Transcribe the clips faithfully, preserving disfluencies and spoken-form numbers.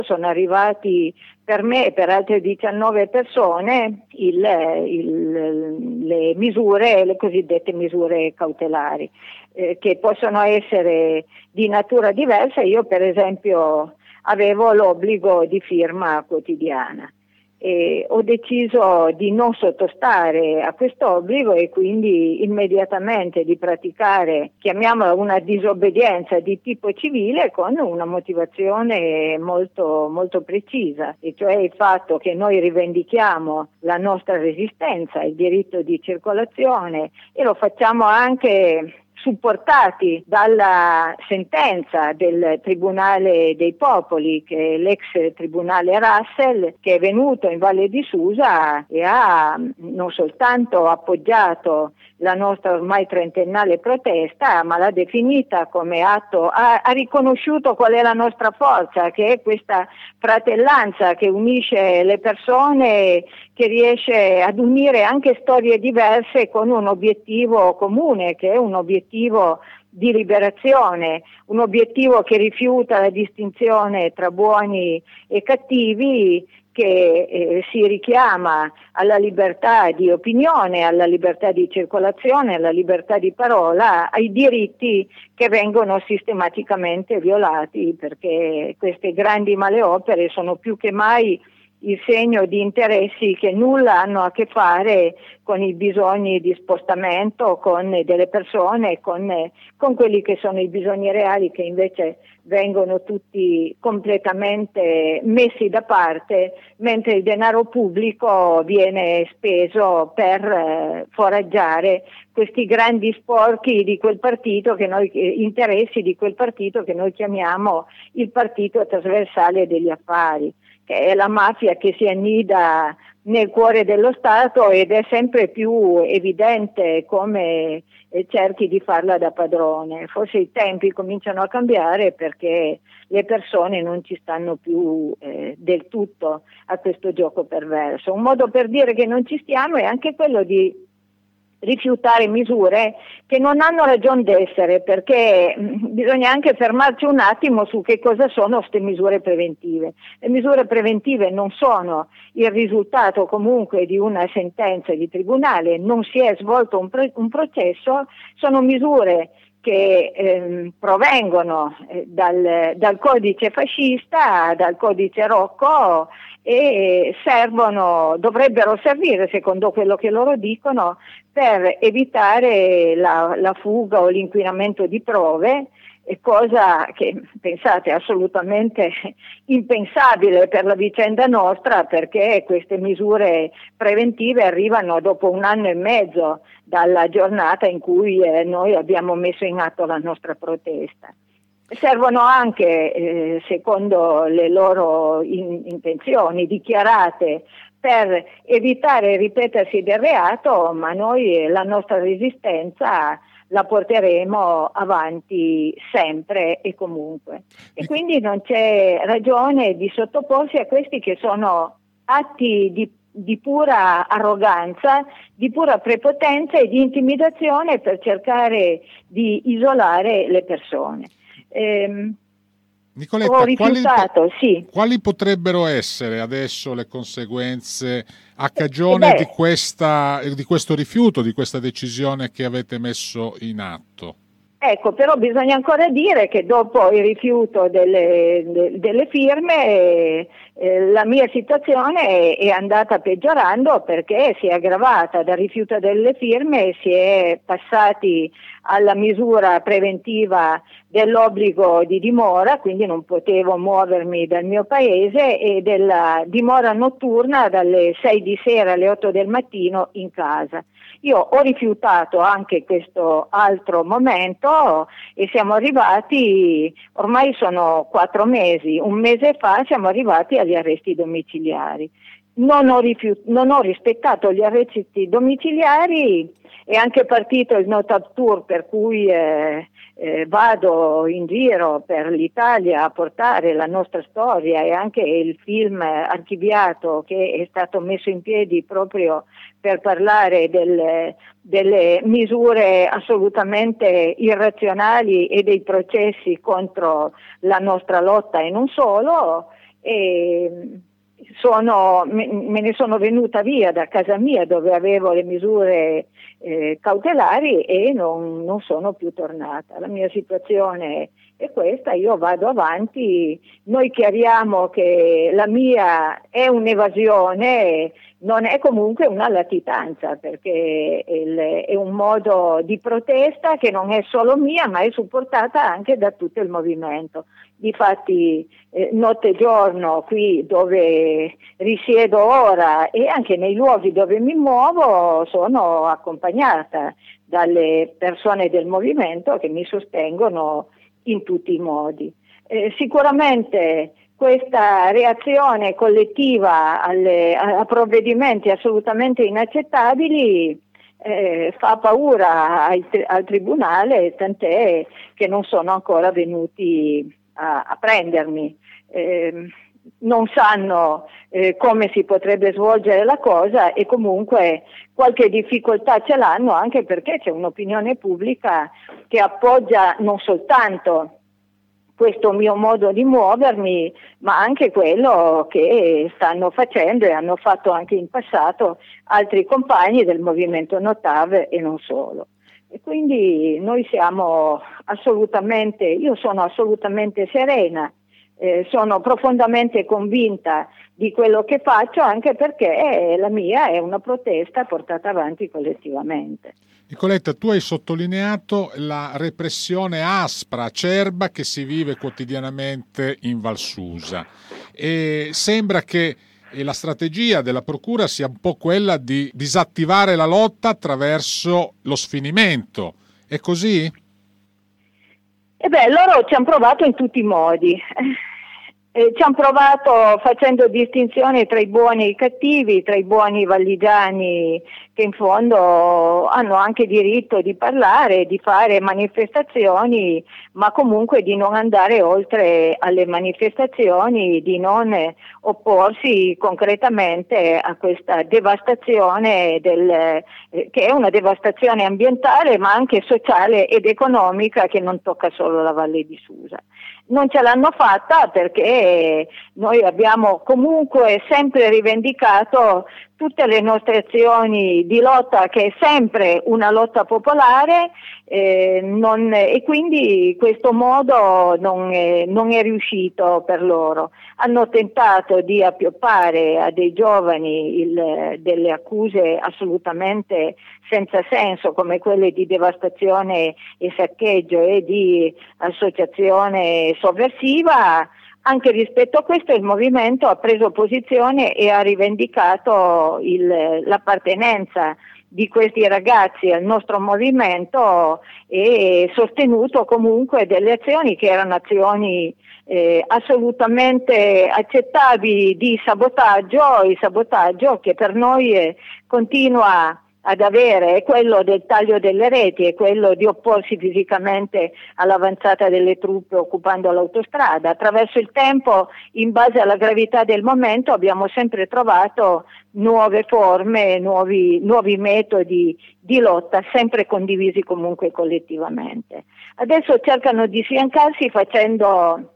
sono arrivati per me e per altre diciannove persone il, il, le misure, le cosiddette misure cautelari, eh, che possono essere di natura diversa. Io per esempio avevo l'obbligo di firma quotidiana. E ho deciso di non sottostare a questo obbligo e quindi immediatamente di praticare, chiamiamola una disobbedienza di tipo civile, con una motivazione molto, molto precisa, e cioè il fatto che noi rivendichiamo la nostra resistenza, il diritto di circolazione, e lo facciamo anche supportati dalla sentenza del Tribunale dei Popoli, che è l'ex Tribunale Russell, che è venuto in Valle di Susa e ha non soltanto appoggiato la nostra ormai trentennale protesta, ma l'ha definita come atto, ha, ha riconosciuto qual è la nostra forza, che è questa fratellanza che unisce le persone, che riesce ad unire anche storie diverse con un obiettivo comune, che è un obiettivo di liberazione, un obiettivo che rifiuta la distinzione tra buoni e cattivi, che eh, si richiama alla libertà di opinione, alla libertà di circolazione, alla libertà di parola, ai diritti che vengono sistematicamente violati, perché queste grandi maleopere sono più che mai il segno di interessi che nulla hanno a che fare con i bisogni di spostamento, con delle persone, con, con quelli che sono i bisogni reali, che invece vengono tutti completamente messi da parte, mentre il denaro pubblico viene speso per eh, foraggiare questi grandi sporchi di quel partito che noi, interessi di quel partito che noi chiamiamo il partito trasversale degli affari, che è la mafia che si annida nel cuore dello Stato ed è sempre più evidente come eh, cerchi di farla da padrone. Forse i tempi cominciano a cambiare, perché le persone non ci stanno più eh, del tutto a questo gioco perverso. Un modo per dire che non ci stiamo è anche quello di rifiutare misure che non hanno ragione d'essere, perché mh, bisogna anche fermarci un attimo su che cosa sono queste misure preventive. Le misure preventive non sono il risultato comunque di una sentenza di tribunale, non si è svolto un, pre- un processo, sono misure che ehm, provengono eh, dal, dal codice fascista, dal codice Rocco, e servono, dovrebbero servire, secondo quello che loro dicono, per evitare la, la fuga o l'inquinamento di prove, cosa che, pensate, è assolutamente impensabile per la vicenda nostra, perché queste misure preventive arrivano dopo un anno e mezzo dalla giornata in cui eh, noi abbiamo messo in atto la nostra protesta. Servono anche, eh, secondo le loro in- intenzioni dichiarate, per evitare il ripetersi del reato, ma noi la nostra resistenza la porteremo avanti sempre e comunque. E quindi non c'è ragione di sottoporsi a questi che sono atti di, di pura arroganza, di pura prepotenza e di intimidazione per cercare di isolare le persone. Ehm, Nicoletta, ho rifiutato, quali, sì. quali potrebbero essere adesso le conseguenze a cagione Eh beh, di, questa, di questo rifiuto, di questa decisione che avete messo in atto? Ecco, però bisogna ancora dire che dopo il rifiuto delle, de, delle firme eh, la mia situazione è, è andata peggiorando, perché si è aggravata. Dal rifiuto delle firme si è passati alla misura preventiva dell'obbligo di dimora, quindi non potevo muovermi dal mio paese, e della dimora notturna dalle sei di sera alle otto del mattino in casa. Io ho rifiutato anche questo altro momento e siamo arrivati, ormai sono quattro mesi, un mese fa siamo arrivati agli arresti domiciliari. Non ho, rifiut- non ho rispettato gli arresti domiciliari, è anche partito il No Tap Tour, per cui eh, eh, vado in giro per l'Italia a portare la nostra storia, e anche il film archiviato che è stato messo in piedi proprio per parlare delle, delle misure assolutamente irrazionali e dei processi contro la nostra lotta, e non solo. e sono, me, me ne sono venuta via da casa mia dove avevo le misure eh, cautelari e non, non sono più tornata. La mia situazione è questa, io vado avanti, noi chiariamo che la mia è un'evasione, non è comunque una latitanza, perché il, è un modo di protesta che non è solo mia ma è supportata anche da tutto il movimento. Difatti eh, notte e giorno qui dove risiedo ora e anche nei luoghi dove mi muovo sono accompagnata dalle persone del movimento che mi sostengono in tutti i modi. Eh, sicuramente questa reazione collettiva alle, a provvedimenti assolutamente inaccettabili eh, fa paura al, al Tribunale, tant'è che non sono ancora venuti a, a prendermi. Eh, non sanno eh, come si potrebbe svolgere la cosa e comunque qualche difficoltà ce l'hanno, anche perché c'è un'opinione pubblica che appoggia non soltanto questo mio modo di muovermi, ma anche quello che stanno facendo e hanno fatto anche in passato altri compagni del movimento Notav e non solo. E quindi noi siamo assolutamente, io sono assolutamente serena, eh, sono profondamente convinta di quello che faccio, anche perché la mia è una protesta portata avanti collettivamente. Nicoletta, tu hai sottolineato la repressione aspra, acerba che si vive quotidianamente in Valsusa e sembra che la strategia della procura sia un po' quella di disattivare la lotta attraverso lo sfinimento. È così? E beh, loro ci hanno provato in tutti i modi. Eh, ci hanno provato facendo distinzione tra i buoni e i cattivi, tra i buoni valligiani che in fondo hanno anche diritto di parlare, di fare manifestazioni, ma comunque di non andare oltre alle manifestazioni, di non opporsi concretamente a questa devastazione del, eh, che è una devastazione ambientale ma anche sociale ed economica che non tocca solo la Valle di Susa. Non ce l'hanno fatta perché noi abbiamo comunque sempre rivendicato tutte le nostre azioni di lotta, che è sempre una lotta popolare, eh, non, e quindi questo modo non è, non è riuscito per loro. Hanno tentato di appioppare a dei giovani il, delle accuse assolutamente senza senso, come quelle di devastazione e saccheggio e di associazione sovversiva. Anche rispetto a questo il movimento ha preso posizione e ha rivendicato il, l'appartenenza di questi ragazzi al nostro movimento e sostenuto comunque delle azioni che erano azioni eh, assolutamente accettabili di sabotaggio, il sabotaggio che per noi eh, continua ad avere è quello del taglio delle reti, è quello di opporsi fisicamente all'avanzata delle truppe occupando l'autostrada. Attraverso il tempo, in base alla gravità del momento, abbiamo sempre trovato nuove forme, nuovi, nuovi metodi di lotta, sempre condivisi comunque collettivamente. Adesso cercano di sfiancarsi facendo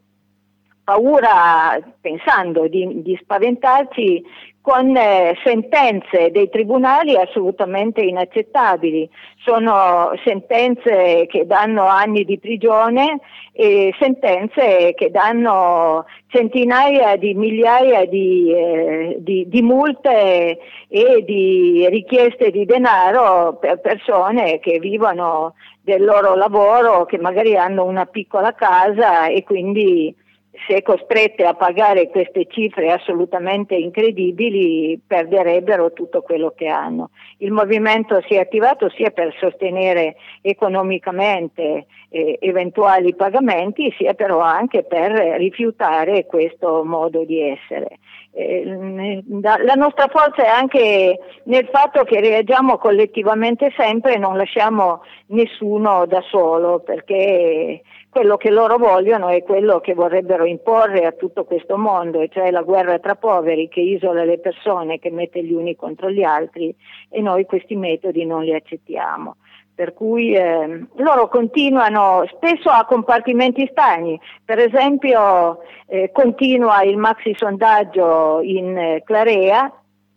paura, pensando di, di spaventarci con eh, sentenze dei tribunali assolutamente inaccettabili. Sono sentenze che danno anni di prigione e sentenze che danno centinaia di migliaia di, eh, di, di multe e di richieste di denaro per persone che vivono del loro lavoro, che magari hanno una piccola casa e quindi, se costrette a pagare queste cifre assolutamente incredibili, perderebbero tutto quello che hanno. Il movimento si è attivato sia per sostenere economicamente eh, eventuali pagamenti, sia però anche per rifiutare questo modo di essere. Eh, la nostra forza è anche nel fatto che reagiamo collettivamente sempre e non lasciamo nessuno da solo, perché quello che loro vogliono è quello che vorrebbero imporre a tutto questo mondo, e cioè la guerra tra poveri che isola le persone, che mette gli uni contro gli altri, e noi questi metodi non li accettiamo. per cui eh, loro continuano spesso a compartimenti stagni. Per esempio eh, continua il maxi sondaggio in eh, Clarea,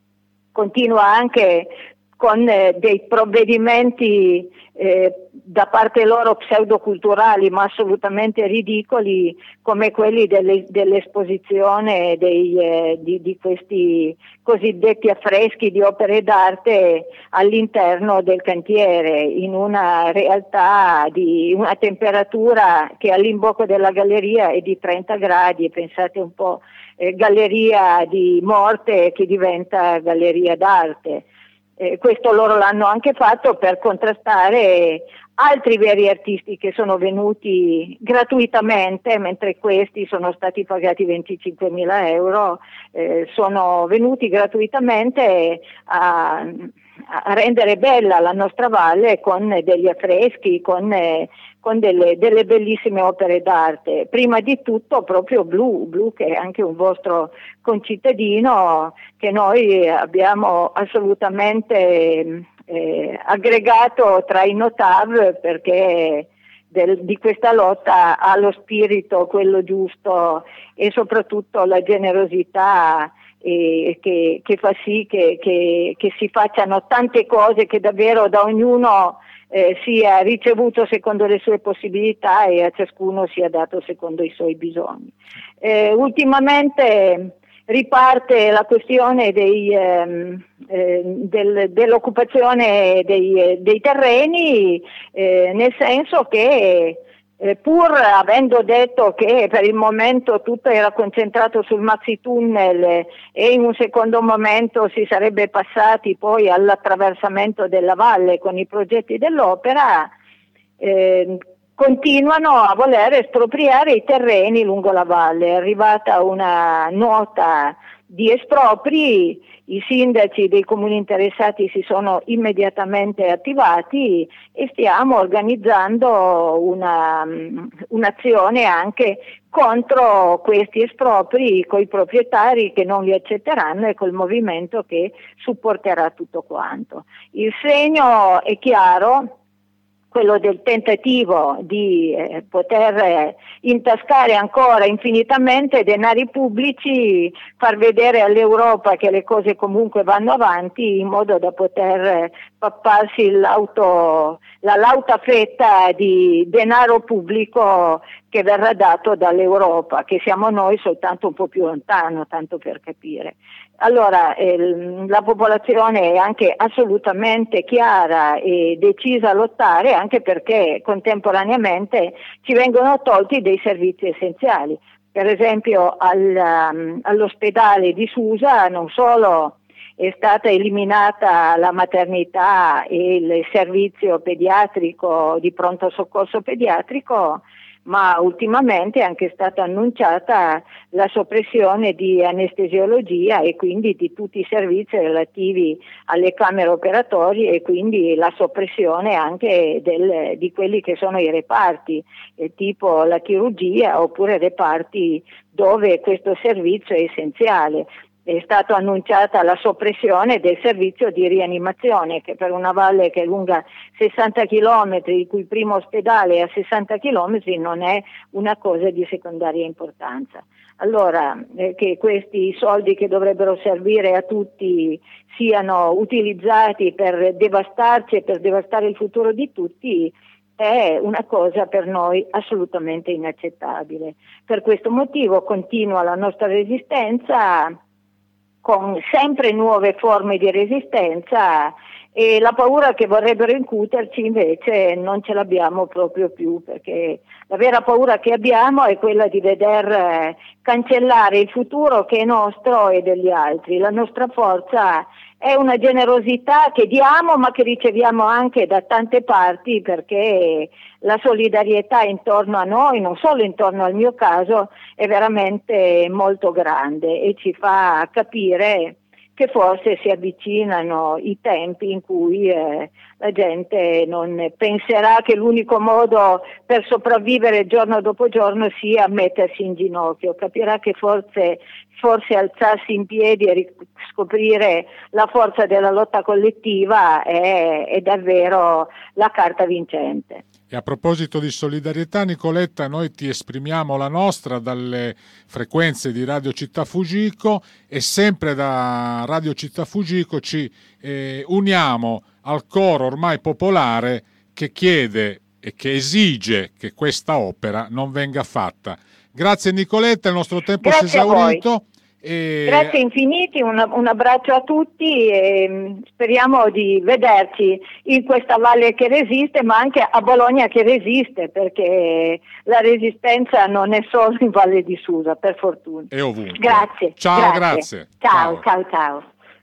continua anche con eh, dei provvedimenti eh, da parte loro pseudoculturali ma assolutamente ridicoli, come quelli delle, dell'esposizione dei, eh, di, di questi cosiddetti affreschi di opere d'arte all'interno del cantiere, in una realtà di una temperatura che all'imbocco della galleria è di trenta gradi, pensate un po', eh, galleria di morte che diventa galleria d'arte. Eh, questo loro l'hanno anche fatto per contrastare altri veri artisti che sono venuti gratuitamente, mentre questi sono stati pagati venticinquemila euro, eh, sono venuti gratuitamente a, a rendere bella la nostra valle con degli affreschi, con, eh, con delle, delle bellissime opere d'arte. Prima di tutto proprio Blu, Blu che è anche un vostro concittadino che noi abbiamo assolutamente eh, aggregato tra i notav, perché del, di questa lotta ha lo spirito, quello giusto, e soprattutto la generosità eh, che, che fa sì che, che, che si facciano tante cose, che davvero da ognuno eh, sia ricevuto secondo le sue possibilità e a ciascuno sia dato secondo i suoi bisogni. Eh, ultimamente riparte la questione dei, ehm, eh, del, dell'occupazione dei, dei terreni, eh, nel senso che eh, pur avendo detto che per il momento tutto era concentrato sul maxi tunnel e in un secondo momento si sarebbe passati poi all'attraversamento della valle con i progetti dell'opera, eh, continuano a voler espropriare i terreni lungo la valle. È arrivata una nota di espropri, i sindaci dei comuni interessati si sono immediatamente attivati e stiamo organizzando una, un'azione anche contro questi espropri, coi proprietari che non li accetteranno e col movimento che supporterà tutto quanto. Il segno è chiaro, quello del tentativo di eh, poter eh, intascare ancora infinitamente denari pubblici, far vedere all'Europa che le cose comunque vanno avanti in modo da poter eh, papparsi l'auto, la lauta fetta di denaro pubblico che verrà dato dall'Europa, che siamo noi soltanto un po' più lontano, tanto per capire. Allora, eh, la popolazione è anche assolutamente chiara e decisa a lottare, anche perché contemporaneamente ci vengono tolti dei servizi essenziali. Per esempio al, um, all'ospedale di Susa non solo è stata eliminata la maternità e il servizio pediatrico di pronto soccorso pediatrico, ma ultimamente è anche stata annunciata la soppressione di anestesiologia e quindi di tutti i servizi relativi alle camere operatorie e quindi la soppressione anche del, di quelli che sono i reparti, eh, tipo la chirurgia oppure reparti dove questo servizio è essenziale. È stata annunciata la soppressione del servizio di rianimazione, che per una valle che è lunga sessanta chilometri, il cui primo ospedale è a sessanta chilometri, non è una cosa di secondaria importanza. Allora, eh, che questi soldi che dovrebbero servire a tutti siano utilizzati per devastarci e per devastare il futuro di tutti è una cosa per noi assolutamente inaccettabile. Per questo motivo continua la nostra resistenza, con sempre nuove forme di resistenza, e la paura che vorrebbero incuterci invece non ce l'abbiamo proprio più, perché la vera paura che abbiamo è quella di veder cancellare il futuro che è nostro e degli altri. La nostra forza è una generosità che diamo ma che riceviamo anche da tante parti, perché la solidarietà intorno a noi, non solo intorno al mio caso, è veramente molto grande e ci fa capire che forse si avvicinano i tempi in cui eh, la gente non penserà che l'unico modo per sopravvivere giorno dopo giorno sia mettersi in ginocchio, capirà che forse, forse alzarsi in piedi e riscoprire la forza della lotta collettiva è, è davvero la carta vincente. E a proposito di solidarietà, Nicoletta, noi ti esprimiamo la nostra dalle frequenze di Radio Città Fugico, e sempre da Radio Città Fugico ci eh, uniamo al coro ormai popolare che chiede e che esige che questa opera non venga fatta. Grazie Nicoletta, il nostro tempo si è esaurito. E... Grazie infiniti, un, un abbraccio a tutti e speriamo di vederci in questa valle che resiste, ma anche a Bologna che resiste, perché la resistenza non è solo in Valle di Susa, per fortuna. E ovunque. Grazie. Ciao, grazie. grazie. Ciao, ciao, ciao. ciao.